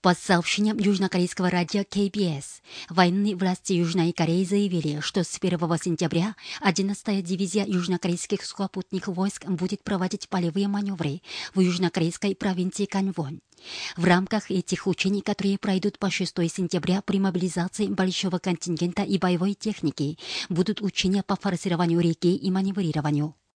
По сообщениям южнокорейского радио KBS, военные власти Южной Кореи заявили, что с 1 сентября 11-я дивизия южнокорейских сухопутных войск будет проводить полевые маневры в южнокорейской провинции Канвон. В рамках этих учений, которые пройдут по 6 сентября при мобилизации большого контингента и боевой техники, будут учения по форсированию реки и маневрированию.